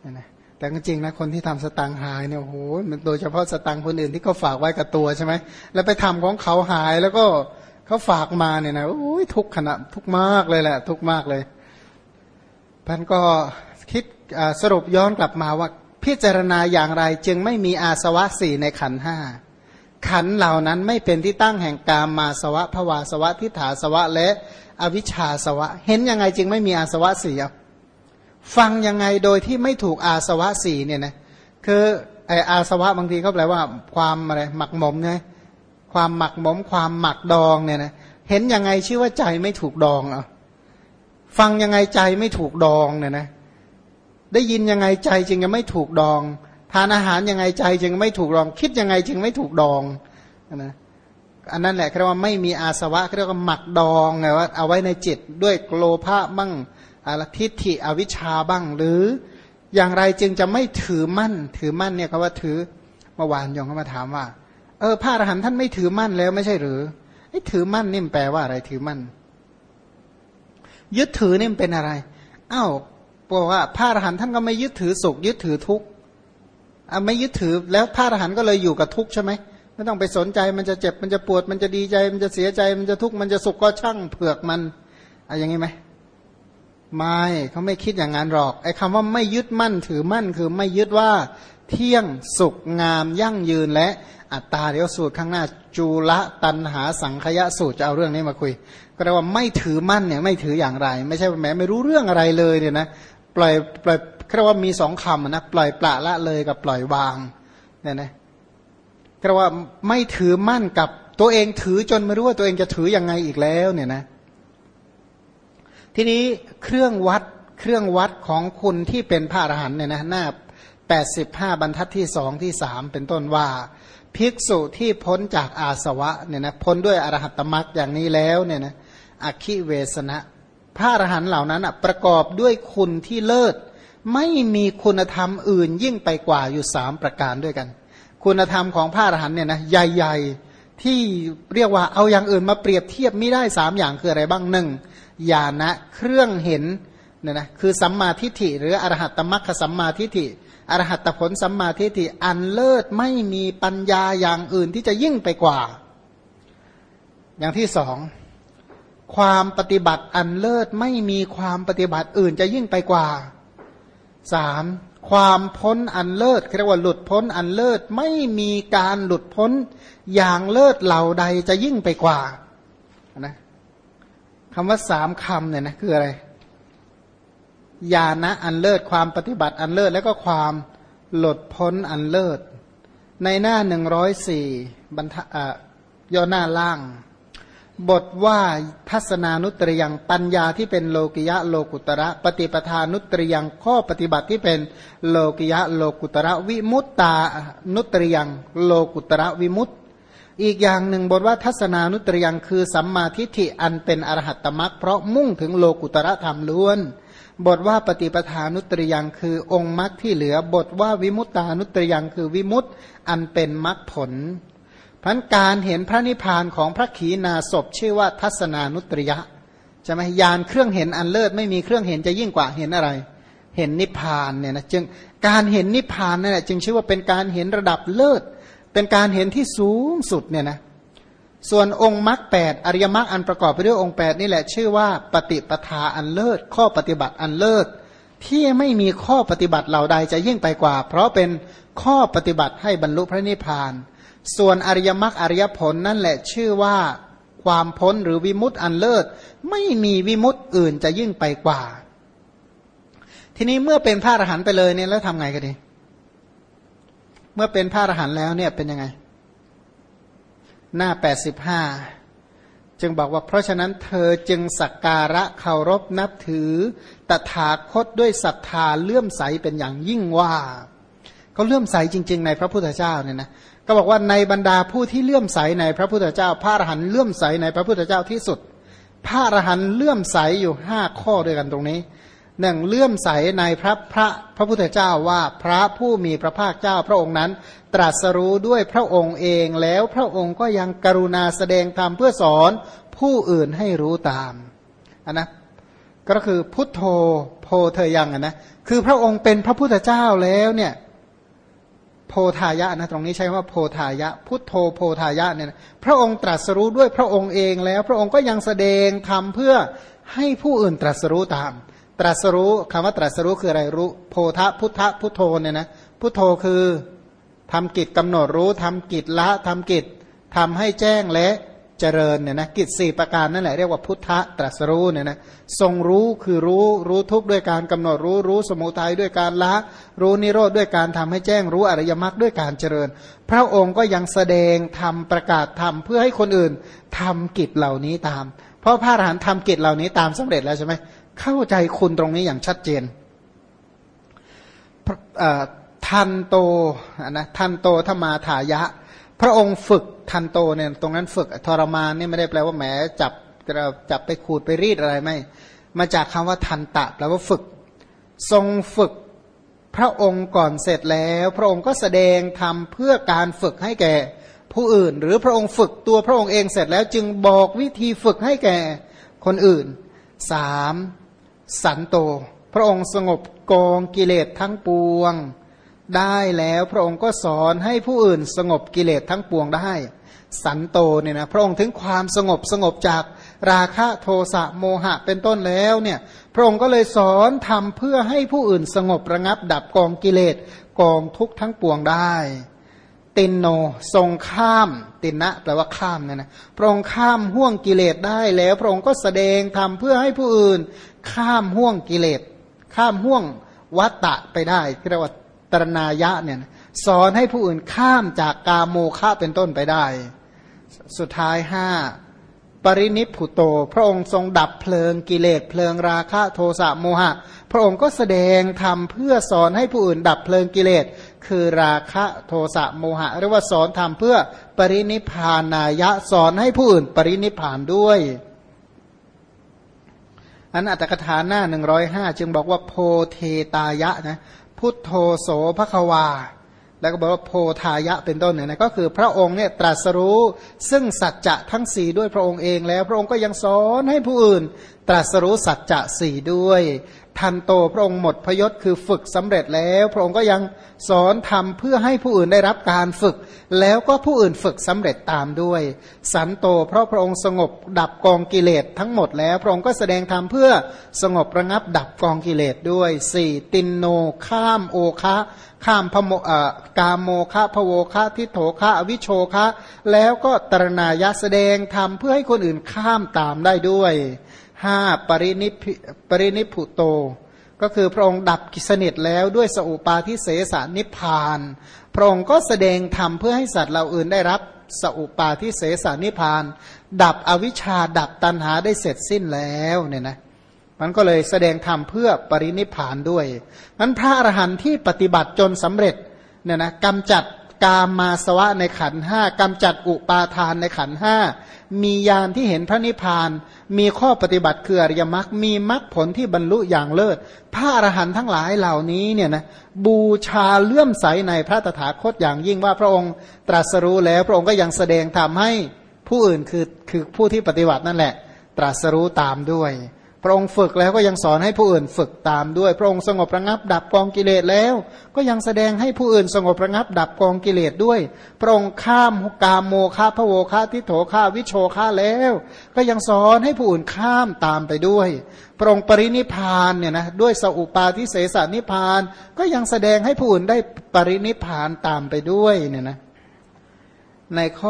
นะแต่จริงๆนะคนที่ทำสตังค์หายเนี่ยโอ้โหมันโดยเฉพาะสตังค์คนอื่นที่เขาฝากไว้กับตัวใช่ไหมแล้วไปทำของเขาหายแล้วก็เขาฝากมาเนี่ยนะโอ้ยทุกข์ขณะทุกข์มากเลยแหละทุกข์มากเลยท่านก็คิดสรุปย้อนกลับมาว่าพิจารณาอย่างไรจึงไม่มีอาสวะสี่ในขันธ์ห้าขันธ์เหล่านั้นไม่เป็นที่ตั้งแห่งกามมาสวะภวาสวะทิฏฐาสวะและอวิชชาสวะเห็นยังไงจึงไม่มีอาสวะสี่ฟังยังไงโดยที่ไม่ถูกอาสวะสี่เนี่ยนะคือไออาสวะบางทีเขาแปลว่าความอะไรหมักหมมไงความหมักหมมความหมักดองเนี่ยนะเห็นยังไงชื่อว่าใจไม่ถูกดองฟังยังไงใจไม่ถูกดองเนี่ยนะได้ยินยังไงใจจึงจะไม่ถูกดองทานอาหารยังไงใจจึงไม่ถูกดองคิดยังไงจึงไม่ถูกดองนะอันนั้นแหละเรียกว่าไม่มีอาสวะเรียกว่าหมักดองไงว่าเอาไว้ในจิตด้วยโลภะบ้างทิฏฐิอวิชชาบ้างหรืออย่างไรจึงจะไม่ถือมั่นเนี่ยเขาว่าถือเมื่อวานยงเขามาถามว่าพระอรหันต์ท่านไม่ถือมั่นแล้วไม่ใช่หรือไอ้ถือมั่นนี่มันแปลว่าอะไรถือมั่นยึดถือนี่มันเป็นอะไรบอกว่าพระอรหันต์ท่านก็ไม่ยึดถือสุขยึดถือทุกข์ไม่ยึดถือแล้วพระอรหันต์ก็เลยอยู่กับทุกข์ใช่ไหมไม่ต้องไปสนใจมันจะเจ็บมันจะปวดมันจะดีใจมันจะเสียใจมันจะทุกข์มันจะสุขก็ช่างเผือกมันอย่างนี้ไหมไม่เขาไม่คิดอย่างนั้นหรอกไอ้คำว่าไม่ยึดมั่นถือมั่นคือไม่ยึดว่าเที่ยงสุขงามยั่งยืนและอัตตาเดี๋ยวสูตรข้างหน้าจูละตันหาสังขยะสูตรจะเอาเรื่องนี้มาคุยก็แปลว่าไม่ถือมั่นเนี่ยไม่ถืออย่างไรไม่ใช่แม้ไม่รู้เรื่องอะไรเลยเนี่ยนะปล่อยเรียกว่ามีสองคำนะปล่อยปละละเลยกับปล่อยวางเนี่ยนะเรียกว่าไม่ถือมั่นกับตัวเองถือจนไม่รู้ว่าตัวเองจะถือยังไงอีกแล้วเนี่ยนะทีนี้เครื่องวัดของคุณที่เป็นพระอรหันต์เนี่ยนะหน้า85บรรทัดที่2ที่3เป็นต้นว่าภิกษุที่พ้นจากอาสวะเนี่ยนะพ้นด้วยอรหัตตมรรคอย่างนี้แล้วเนี่ยนะอคิเวสนะพระอรหันต์เหล่านั้นประกอบด้วยคุณที่เลิศไม่มีคุณธรรมอื่นยิ่งไปกว่าอยู่3ประการด้วยกันคุณธรรมของพระอรหันต์เนี่ยนะใหญ่ๆที่เรียกว่าเอาอย่างอื่นมาเปรียบเทียบไม่ได้3อย่างคืออะไรบ้าง1ญาณะเครื่องเห็นเนี่ยนะคือสัมมาทิฏฐิหรืออรหัตตมรรคสัมมาทิฏฐิอรหัตผลสัมมาทิฏฐิอันเลิศไม่มีปัญญาอย่างอื่นที่จะยิ่งไปกว่าอย่างที่สองความปฏิบัติอันเลิศไม่มีความปฏิบัติอื่นจะยิ่งไปกว่าสามความพ้นอันเลิศเรียกว่าหลุดพ้นอันเลิศไม่มีการหลุดพ้นอย่างเลิศเหล่าใดจะยิ่งไปกว่านะคำว่า3คำเนี่ยนะคืออะไรญาณะอันเลิศความปฏิบัติอันเลิศแล้วก็ความหลุดพ้นอันเลิศในหน้า104บรรทัดย่อหน้าล่างบทว่าทัศนานุตริยังปัญญาที่เป็นโลกิยะโลกุตระปฏิปทานุตริยังข้อปฏิบัติที่เป็นโลกิยะโลกุตระวิมุตตานุตริยังโลกุตระวิมุตติอีกอย่างหนึ่งบทว่าทัศนานุตริยังคือสัมมาทิฏฐิอันเป็นอรหัตตมรรคเพราะมุ่งถึงโลกุตระธรรมล้วนบทว่าปฏิปทานุตริยังคือองค์มรรคที่เหลือบทว่าวิมุตตานุตริยังคือวิมุตติอันเป็นมรรคผลพันการเห็นพระนิพพานของพระขีณาสพชื่อว่าทัศนานุตริยะใช่ไหมญาณเครื่องเห็นอันเลิศไม่มีเครื่องเห็นจะยิ่งกว่าเห็นอะไรเห็นนิพพานเนี่ยนะจึงการเห็นนิพพานนั่นแหละจึงชื่อว่าเป็นการเห็นระดับเลิศเป็นการเห็นที่สูงสุดเนี่ยนะส่วนองค์มรรค8อริยมรรคอันประกอบไปด้วยองค์8นี่แหละชื่อว่าปฏิปทาอันเลิศข้อปฏิบัติอันเลิศที่ไม่มีข้อปฏิบัติเหล่าใดจะยิ่งไปกว่าเพราะเป็นข้อปฏิบัติให้บรรลุพระนิพพานส่วนอริยมรรคอริยผลนั่นแหละชื่อว่าความพ้นหรือวิมุตติอันเลิศไม่มีวิมุตติอื่นจะยิ่งไปกว่าทีนี้เมื่อเป็นพระอรหันต์ไปเลยเนี่ยแล้วทำไงกันดีเมื่อเป็นพระอรหันต์แล้วเนี่ยเป็นยังไงหน้า85จึงบอกว่าเพราะฉะนั้นเธอจึงสักการะเคารพนับถือตถาคตด้วยศรัทธาเลื่อมใสเป็นอย่างยิ่งว่าเขาเลื่อมใสจริงๆในพระพุทธเจ้าเนี่ยนะก็บอกว่าในบรรดาผู้ที่เลื่อมใสในพระพุทธเจ้าพระอรหันต์เลื่อมใสในพระพุทธเจ้าที่สุดพระอรหันต์เลื่อมใสอยู่5ข้อด้วยกันตรงนี้1เลื่อมใสในพระพุทธเจ้าว่าพระผู้มีพระภาคเจ้าพระองค์นั้นตรัสรู้ด้วยพระองค์เองแล้วพระองค์ก็ยังกรุณาแสดงธรรมเพื่อสอนผู้อื่นให้รู้ตามนะก็คือพุทโธโพเธอยังนะคือพระองค์เป็นพระพุทธเจ้าแล้วเนี่ยโพธายะนะตรงนี้ใช้ว่าโพธายะพุทโธโพธายะเนี่ยนะพระองค์ตรัสรู้ด้วยพระองค์เองแล้วพระองค์ก็ยังแสดงทำเพื่อให้ผู้อื่นตรัสรู้ตามตรัสรู้คำว่าตรัสรู้คืออะไรรู้โพธะพุทธะพุทโธเนี่ยนะพุทโธคือทำกิจกำหนดรู้ทำกิจละทำกิจทำให้แจ้งและเจริญเนี่ยนะกิจ4ประการนั่นแหละเรียกว่าพุทธะตรัสรู้เนี่ยนะทรงรู้คือรู้ทุกข์ด้วยการกำหนดรู้สมุทัยด้วยการละรู้นิโรธด้วยการทำให้แจ้งรู้อริยมรรคด้วยการเจริญพระองค์ก็ยังแสดงทำประกาศทำเพื่อให้คนอื่นทำกิจเหล่านี้ตามเพราะพระอรหันต์ทำกิจเหล่านี้ตามสำเร็จแล้วใช่ไหมเข้าใจคุณตรงนี้อย่างชัดเจนทันโตนะทันโตธมาทายะพระองค์ฝึกทันโตเนี่ยตรงนั้นฝึกทรมานนี่ไม่ได้แปลว่าแหมจับไปขูดไปรีดอะไรไม่มาจากคำว่าทันตะแปลว่าฝึกทรงฝึกพระองค์ก่อนเสร็จแล้วพระองค์ก็แสดงทำเพื่อการฝึกให้แก่ผู้อื่นหรือพระองค์ฝึกตัวพระองค์เองเสร็จแล้วจึงบอกวิธีฝึกให้แก่คนอื่น3สันโตพระองค์สงบกองกิเลสทั้งปวงได้แล้วพระองค์ก็สอนให้ผู้อื่นสงบกิเลสทั้งปวงได้สันโตเนี่ยนะพระองค์ถึงความสงบจากราคะโทสะโมหะเป็นต้นแล้วเนี่ยพระองค์ก็เลยสอนทำเพื่อให้ผู้อื่นสงบระงับดับกองกิเลสกองทุกข์ทั้งปวงได้ตินโนทรงข้ามตินะแปลว่าข้ามเนี่ยนะพระองค์ข้ามห่วงกิเลสได้แล้วพระองค์ก็แสดงทำเพื่อให้ผู้อื่นข้ามห่วงกิเลสข้ามห่วงวัฏฏะไปได้ที่เรียกว่าตรณายะเนี่ยสอนให้ผู้อื่นข้ามจากกามโมฆะเป็นต้นไปได้สุดท้าย5ปรินิพพุโตพระองค์ทรงดับเพลิงกิเลสเพลิงราคะโทสะโมหะพระองค์ก็แสดงธรรมเพื่อสอนให้ผู้อื่นดับเพลิงกิเลสคือราคะโทสะโมหะเรียกว่าสอนธรรมเพื่อปรินิพพานายะสอนให้ผู้อื่นปรินิพพานด้วยอันอัตถกถาหน้า105จึงบอกว่าโพเทตายะนะพุทโธโสภควาแล้วก็บอกว่าโพธายะเป็นต้นเนี่ยนะก็คือพระองค์เนี่ยตรัสรู้ซึ่งสัจจะทั้ง4ด้วยพระองค์เองแล้วพระองค์ก็ยังสอนให้ผู้อื่นตรัสรู้สัจจะ4ด้วยทันโตพระองค์หมดพยศคือฝึกสำเร็จแล้วพระองค์ก็ยังสอนทำเพื่อให้ผู้อื่นได้รับการฝึกแล้วก็ผู้อื่นฝึกสำเร็จตามด้วยสันโตเพราะพระองค์สงบดับกองกิเลสทั้งหมดแล้วพระองค์ก็แสดงธรรมเพื่อสงบระงับดับกองกิเลสด้วย4ตินโนข้ามโอคะข้ามพโมกามโมคะพโวคะทิฏโถคะอวิโชคะแล้วก็ตรณายะแสดงธรรมเพื่อให้คนอื่นข้ามตามได้ด้วย5ปรินิพพุโตก็คือพระองค์ดับกิสนิทแล้วด้วยสอุปาทิเสสนิพพานพระองค์ก็แสดงธรรมเพื่อให้สัตว์เหล่าอื่นได้รับสอุปาทิเสสนิพพานดับอวิชชาดับตัณหาได้เสร็จสิ้นแล้วเนี่ยนะมันก็เลยแสดงธรรมเพื่อปรินิพพานด้วยนั้นพระอรหันต์ที่ปฏิบัติจนสำเร็จเนี่ยนะกำจัดกามมาสวะในขันธ์5กำจัดอุปาทานในขันธ์5มีญาณที่เห็นพระนิพพานมีข้อปฏิบัติคืออริยมรรคมีมรรคผลที่บรรลุอย่างเลิศพระอรหันต์ทั้งหลายเหล่านี้เนี่ยนะบูชาเลื่อมใสในพระตถาคตอย่างยิ่งว่าพระองค์ตรัสรู้แล้วพระองค์ก็ยังแสดงธรรมให้ผู้อื่นคือผู้ที่ปฏิบัตินั่นแหละตรัสรู้ตามด้วยพระองค์ฝึกแล้วก็ยังสอนให้ผู้อื่นฝึกตามด้วยพระองค์สงบระงับดับกองกิเลสแล้วก็ยังแสดงให้ผู้อื่นสงบระงับดับกองกิเลสด้วยพระองค์ข้ามกามโมฆะพโวฆะทิฏโถฆะวิโชฆะแล้วก็ยังสอนให้ผู้อื่นข้ามตามไปด้วยพระองค์ปรินิพพานเนี่ยนะด้วยสอุปาทิเสสนิพพานก็ยังแสดงให้ผู้อื่นได้ปรินิพพานตามไปด้วยเนี่ยนะในข้อ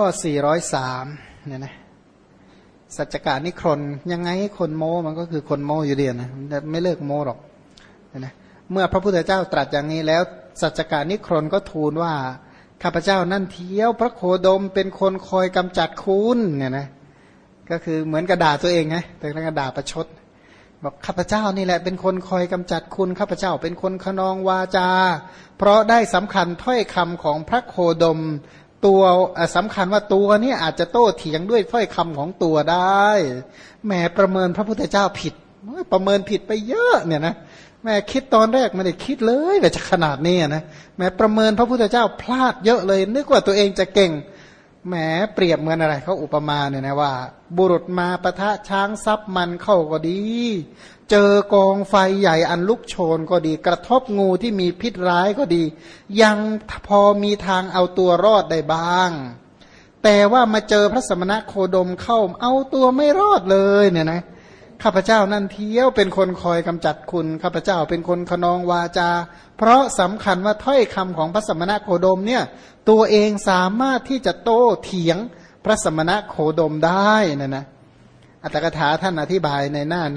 403เนี่ยนะสัจจกานิครนยังไงคนโมมันก็คือคนโมอยู่เดียวนะไม่เลิกโมหรอกนะเมื่อพระพุทธเจ้าตรัสอย่างนี้แล้วสัจจกานิครนก็ทูลว่าข้าพเจ้านั่นเที่ยวพระโคดมเป็นคนคอยกำจัดคุณเนี่ยนะก็คือเหมือนกระด่าตัวเองไงแต่กระด่าประชดบอกข้าพเจ้านี่แหละเป็นคนคอยกำจัดคุณข้าพเจ้าเป็นคนขนองวาจาเพราะได้สำคัญถ้อยคำของพระโคดมตัวสำคัญว่าตัวนี้อาจจะโต้เถียงด้วยถ้อยคำของตัวได้แหมประเมินพระพุทธเจ้าผิดประเมินผิดไปเยอะเนี่ยนะแหมคิดตอนแรกไม่ได้คิดเลยว่าจะขนาดนี้นะแหมประเมินพระพุทธเจ้าพลาดเยอะเลยนึกว่าตัวเองจะเก่งแหมเปรียบเหมือนอะไรเขาอุปมาเนี่ยนะว่าบุรุษมาปะทะช้างซับมันเข้าก็ดีเจอกองไฟใหญ่อันลุกโชนก็ดีกระทบงูที่มีพิษร้ายก็ดียังพอมีทางเอาตัวรอดได้บ้างแต่ว่ามาเจอพระสมณะโคดมเข้าเอาตัวไม่รอดเลยเนี่ยนะข้าพเจ้านั่นเที่ยวเป็นคนคอยกำจัดคุณข้าพเจ้าเป็นคนขนองวาจาเพราะสำคัญว่าถ้อยคำของพระสมณะโคดมเนี่ยตัวเองสามารถที่จะโต้เถียงพระสมณะโคดมได้นะอัตถกถาท่านอธิบายในหน้า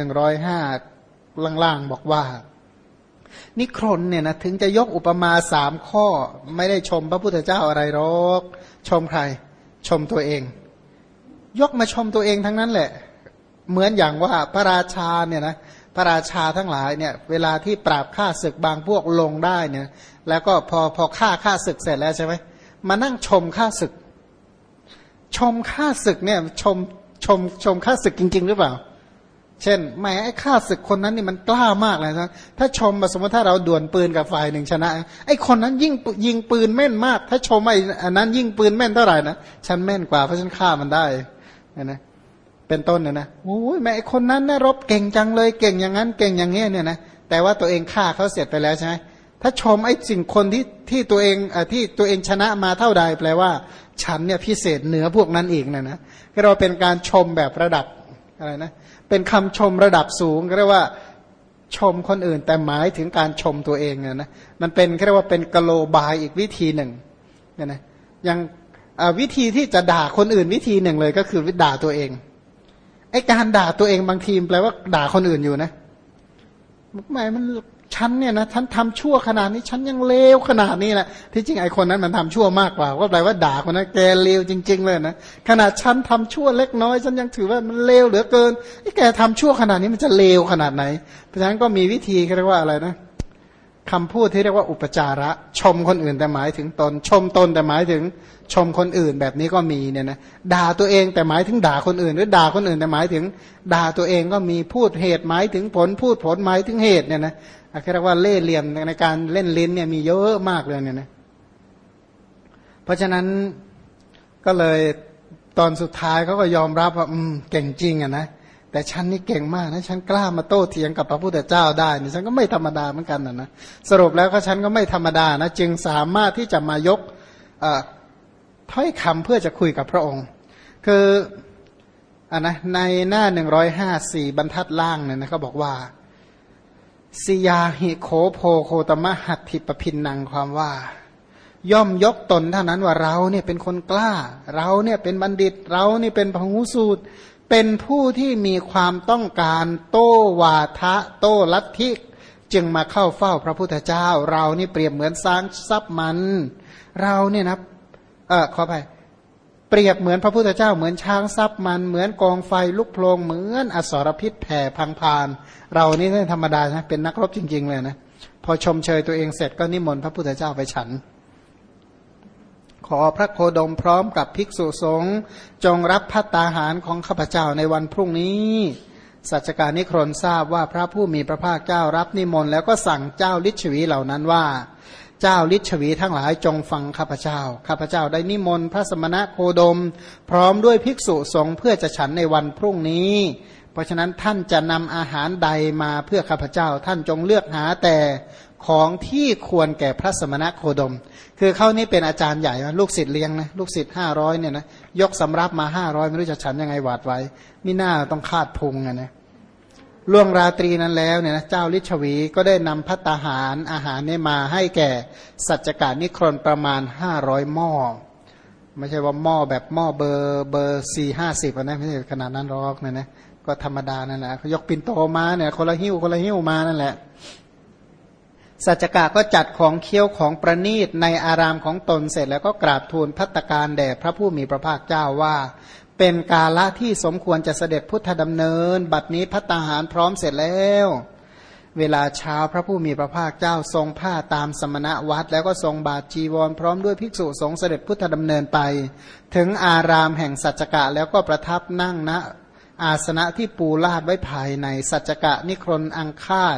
105ล่างๆบอกว่านิครนเนี่ยนะถึงจะยกอุปมา3ข้อไม่ได้ชมพระพุทธเจ้าอะไรหรอกชมใครชมตัวเองยกมาชมตัวเองทั้งนั้นแหละเหมือนอย่างว่าพระราชาเนี่ยนะพระราชาทั้งหลายเนี่ยเวลาที่ปราบฆ่าศึกบางพวกลงได้เนี่ยแล้วก็พอฆ่าศึกเสร็จแล้วใช่ไหมมานั่งชมฆ่าศึกชมฆ่าศึกเนี่ยชมฆ่าศึกจริงๆหรือเปล่าเช่นแหมไอ้ฆ่าศึกคนนั้นนี่มันกล้ามากเลยนะถ้าชมสมมติถ้าเราดวลปืนกับฝ่ายหนึ่งชนะไอ้คนนั้นยิ่งยิงปืนแม่นมากถ้าชมไอ้อันนั้นยิ่งปืนแม่นเท่าไหร่นะฉันแม่นกว่าเพราะฉันฆ่ามันได้นะเป็นต้นเนี่ยนะโอ้ยแม่ไอ้คนนั้นนะรบเก่งจังเลยเก่งอย่างนั้นเก่งอย่างเงี้ยเนี่ยนะแต่ว่าตัวเองฆ่าเขาเสร็จไปแล้วใช่ไหมถ้าชมไอ้สิ่งคนที่ตัวเองชนะมาเท่าใดแปลว่าฉันเนี่ยพิเศษเหนือพวกนั้นอีกนะเราเป็นการชมแบบระดับอะไรนะเป็นคำชมระดับสูงเรียกว่าชมคนอื่นแต่หมายถึงการชมตัวเองนะมันเป็นเรียกว่าเป็นกโลบายอีกวิธีหนึ่งเนี่ยนะอย่างวิธีที่จะด่าคนอื่นวิธีหนึ่งเลยก็คือด่าตัวเองไอ้การด่าตัวเองบางทีแปลว่าด่าคนอื่นอยู่นะหมายมันฉันเนี่ยนะฉันทำชั่วขนาดนี้ฉันยังเลวขนาดนี้แหละที่จริงไอ้คนนั้นมันทำชั่วมากกว่าก็แปลว่าด่าคนนั้นแกเลวจริงๆเลยนะขนาดฉันทำชั่วเล็กน้อยฉันยังถือว่ามันเลวเหลือเกินไอ้แกทำชั่วขนาดนี้มันจะเลวขนาดไหนเพราะฉะนั้นก็มีวิธีเรียกว่าอะไรนะคำพูดที่เรียกว่าอุปจาระชมคนอื่นแต่หมายถึงตนชมตนแต่หมายถึงชมคนอื่นแบบนี้ก็มีเนี่ยนะด่าตัวเองแต่หมายถึงด่าคนอื่นหรือด่าคนอื่นแต่หมายถึงด่าตัวเองก็มีพูดเหตุหมายถึงผลพูดผลหมายถึงเหตุเนี่ยนะเรียกว่าเล่ห์เหลี่ยมในการเล่นลิ้นเนี่ยมีเยอะมากเลยเนี่ยนะเพราะฉะนั้นก็เลยตอนสุดท้ายเขาก็ยอมรับว่าเก่งจริงอ่ะนะแต่ฉันนี่เก่งมากนะฉันกล้ามาโต้เถียงกับพระพุทธเจ้าได้เนี่ยฉันก็ไม่ธรรมดาเหมือนกันนะสรุปแล้วก็ฉันก็ไม่ธรรมดานะจึงสามารถที่จะมายกถ้อยคำเพื่อจะคุยกับพระองค์คือนะในหน้า154บรรทัดล่างเนี่ยนะเขาบอกว่าสิยาหิโคโพโคตมะหัตถิปพินนังความว่าย่อมยกตนเท่านั้นว่าเราเนี่ยเป็นคนกล้าเราเนี่ยเป็นบัณฑิตเรานี่เป็นพหูสูตรเป็นผู้ที่มีความต้องการโต้วาทะโต้ลัทธิจึงมาเข้าเฝ้าพระพุทธเจ้าเรานี่เปรียบเหมือนช้างซับมันเราเนี่ยนะขอไปเปรียบเหมือนพระพุทธเจ้าเหมือนช้างซับมันเหมือนกองไฟลุกโผล่เหมือนอสรพิษแผ่พังพานเรานี่ไม่ธรรมดานะเป็นนักรบจริงๆเลยนะพอชมเชยตัวเองเสร็จก็นิมนต์พระพุทธเจ้าไปฉันขอพระโคดมพร้อมกับภิกษุสงฆ์จงรับภัตตาหารของข้าพเจ้าในวันพรุ่งนี้สัจจการนิครนทราบว่าพระผู้มีพระภาคเจ้ารับนิมนต์แล้วก็สั่งเจ้าฤทธิ์ชวีเหล่านั้นว่าเจ้าฤทธิ์ชวีทั้งหลายจงฟังข้าพเจ้าข้าพเจ้าได้นิมนต์พระสมณะโคดมพร้อมด้วยภิกษุสงฆ์เพื่อจะฉันในวันพรุ่งนี้เพราะฉะนั้นท่านจะนำอาหารใดมาเพื่อข้าพเจ้าท่านจงเลือกหาแต่ของที่ควรแก่พระสมณะโคดมคือเขานี่เป็นอาจารย์ใหญ่ลูกศิษย์เลี้ยงนะลูกศิษย์500เนี่ยนะยกสำรับมา500ไม่รู้จะฉันยังไงหวาดไว้มิน่าต้องคาดพุงนะล่วงราตรีนั้นแล้วเนี่ยนะเจ้าฤทธิ์ชวีก็ได้นำภัตตาหารอาหารนี้มาให้แก่สัจจการนิครนประมาณ500หม้อไม่ใช่ว่าหม้อแบบหม้อเบอร์4-50นะไม่ใช่ขนาดนั้นหรอกนะก็ธรรมดานั่นแหละเขายกปิ่นโตมาเนี่ยคนละหิ้วมานั่นแหละสัจจกะก็จัดของเคี้ยวของประณีตในอารามของตนเสร็จแล้วก็กราบทูลภัตตาการแด่พระผู้มีพระภาคเจ้าว่าเป็นกาละที่สมควรจะเสด็จพุทธดำเนินบัดนี้ภัตตาหารพร้อมเสร็จแล้วเวลาเช้าพระผู้มีพระภาคเจ้าทรงผ้าตามสมณวัดแล้วก็ทรงบาตรจีวรพร้อมด้วยภิกษุสงฆ์เสด็จพุทธดำเนินไปถึงอารามแห่งสัจจกะแล้วก็ประทับนั่งณอาสนะที่ปูลาดไว้ภายในสัจจกะนิครนอังคาด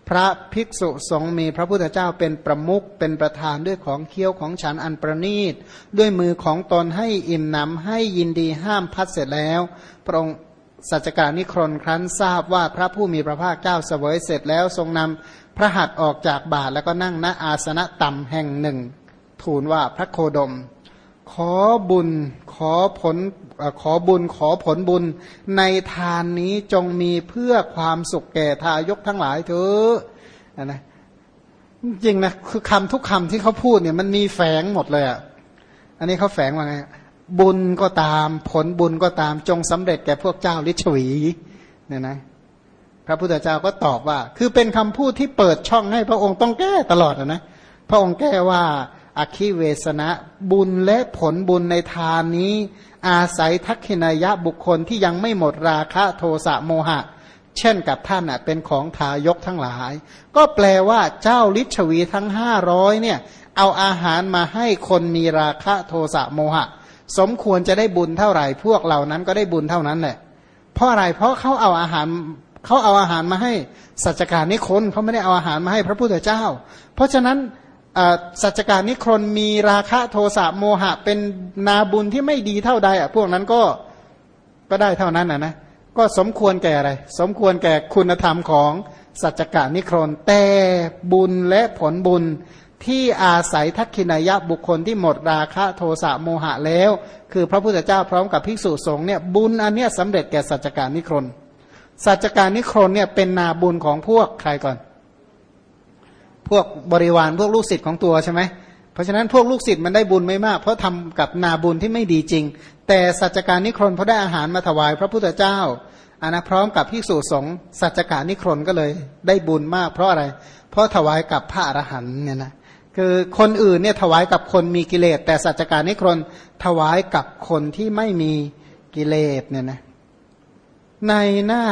พระภิกษุสงฆ์มีพระพุทธเจ้าเป็นประมุขเป็นประธานด้วยของเคี้ยวของฉันอันประณีตด้วยมือของตนให้อิ่มหนำให้ยินดีห้ามพัดเสร็จแล้วพระองค์สัจจการนิครนครั้นทราบว่าพระผู้มีพระภาคเจ้าเสวยเสร็จแล้วทรงนำพระหัตถ์ออกจากบาทแล้วก็นั่งณอาสนะต่ำแห่งหนึ่งทูลว่าพระโคดมขอบุญขอผลบุญในทานนี้จงมีเพื่อความสุขแก่ทายกทั้งหลายเถอะนะจริงนะคือคำทุกคำที่เขาพูดเนี่ยมันมีแฝงหมดเลยอ่ะอันนี้เขาแฝงว่าไงบุญก็ตามผลบุญก็ตามจงสำเร็จแก่พวกเจ้าฤทธิ์ชวีเนี่ยนะพระพุทธเจ้าก็ตอบว่าคือเป็นคำพูดที่เปิดช่องให้พระองค์ต้องแก้ตลอดนะพระองค์แก้ว่าอคิเวสนะบุญและผลบุญในทานนี้อาศัยทักขินายะบุคคลที่ยังไม่หมดราคะโทสะโมหะเช่นกับท่านเป็นของทายกทั้งหลายก็แปลว่าเจ้าฤทธิ์ชวีทั้ง500เนี่ยเอาอาหารมาให้คนมีราคะโทสะโมหะสมควรจะได้บุญเท่าไหร่พวกเหล่านั้นก็ได้บุญเท่านั้นแหละเพราะอะไรเพราะเขาเอาอาหารมาให้สัจจการนิครนเขาไม่ได้เอาอาหารมาให้พระพุทธเจ้าเพราะฉะนั้นสัจจการนิครนมีราคะโทสะโมหะเป็นนาบุญที่ไม่ดีเท่าใดพวกนั้นก็ได้เท่านั้นนะก็สมควรแก่อะไรสมควรแก่คุณธรรมของสัจจการนิครนแต่บุญและผลบุญที่อาศัยทักขินายะบุคคลที่หมดราคะโทสะโมหะแล้วคือพระพุทธเจ้าพร้อมกับภิกษุสงฆ์เนี่ยบุญอันเนี้ยสำเร็จแก่สัจจการนิครนสัจจการนิครนเนี่ยเป็นนาบุญของพวกใครก่อนพวกบริวารพวกลูกศิษย์ของตัวใช่ไหมเพราะฉะนั้นพวกลูกศิษย์มันได้บุญไม่มากเพราะทำกับนาบุญที่ไม่ดีจริงแต่สัจจการนิครนเพราะได้อาหารมาถวายพระพุทธเจ้าพร้อมกับภิกษุสงฆ์สัจจการนิครนก็เลยได้บุญมากเพราะอะไรเพราะถวายกับพระอรหันต์เนี่ยนะคือคนอื่นเนี่ยถวายกับคนมีกิเลสแต่สัจจการนิครนถวายกับคนที่ไม่มีกิเลสเนี่ยนะในหน้า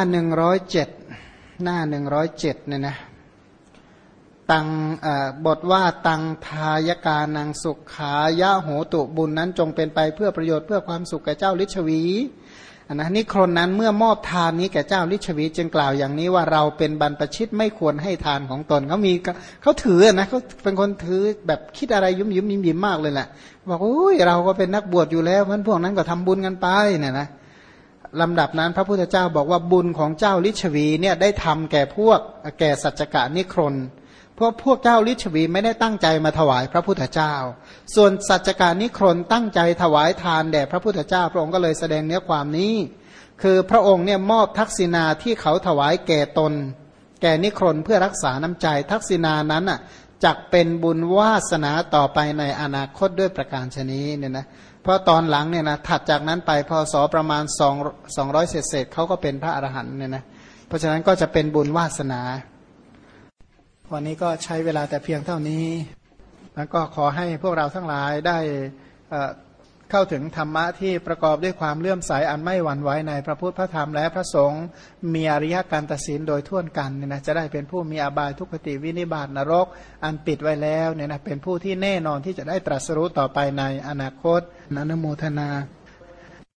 107เนี่ยนะตังบทว่าตังทายกานังสุขายะโหตุบุญนั้นจงเป็นไปเพื่อประโยชน์เพื่อความสุขแก่เจ้าฤทธิ์ชวีนิครนนั้นเมื่อมอบทานนี้แก่เจ้าฤทธิ์ชวีจึงกล่าวอย่างนี้ว่าเราเป็นบรรพชิตไม่ควรให้ทานของตนเขาถือนะเขาเป็นคนถือแบบคิดอะไรยิ้มมากเลยแหละบอกโอ้ยเราก็เป็นนักบวชอยู่แล้วเพราะพวกนั้นก็ทำบุญกันไปเนี่ยนะลำดับนั้นพระพุทธเจ้าบอกว่าบุญของเจ้าฤทธิ์ชวีเนี่ยได้ทำแก่สัจจกะนิครนเพราะพวกเจ้าฤทธิ์ชวีไม่ได้ตั้งใจมาถวายพระพุทธเจ้าส่วนสัจจการนิครนตั้งใจถวายทานแด่พระพุทธเจ้าพระองค์ก็เลยแสดงเนื้อความนี้คือพระองค์เนี่ยมอบทักษิณาที่เขาถวายแก่ตนแก่นิครนเพื่อรักษาน้ำใจทักษิณานั้นจักเป็นบุญวาสนาต่อไปในอนาคตด้วยประการชนี้เนี่ยนะเพราะตอนหลังเนี่ยนะถัดจากนั้นไปพศประมาณ200เศษเขาก็เป็นพระอรหันต์เนี่ยนะเพราะฉะนั้นก็จะเป็นบุญวาสนาวันนี้ก็ใช้เวลาแต่เพียงเท่านี้แล้วก็ขอให้พวกเราทั้งหลายได้เข้าถึงธรรมะที่ประกอบด้วยความเลื่อมใสอันไม่หวั่นไหวในพระพุทธพระธรรมและพระสงฆ์มีอริยกันตศีลโดยทั่วกันเนี่ยนะจะได้เป็นผู้มีอบายทุกขติวินิบาตนรกอันปิดไว้แล้วเนี่ยนะเป็นผู้ที่แน่นอนที่จะได้ตรัสรู้ต่อไปในอนาคตอนุโมทนา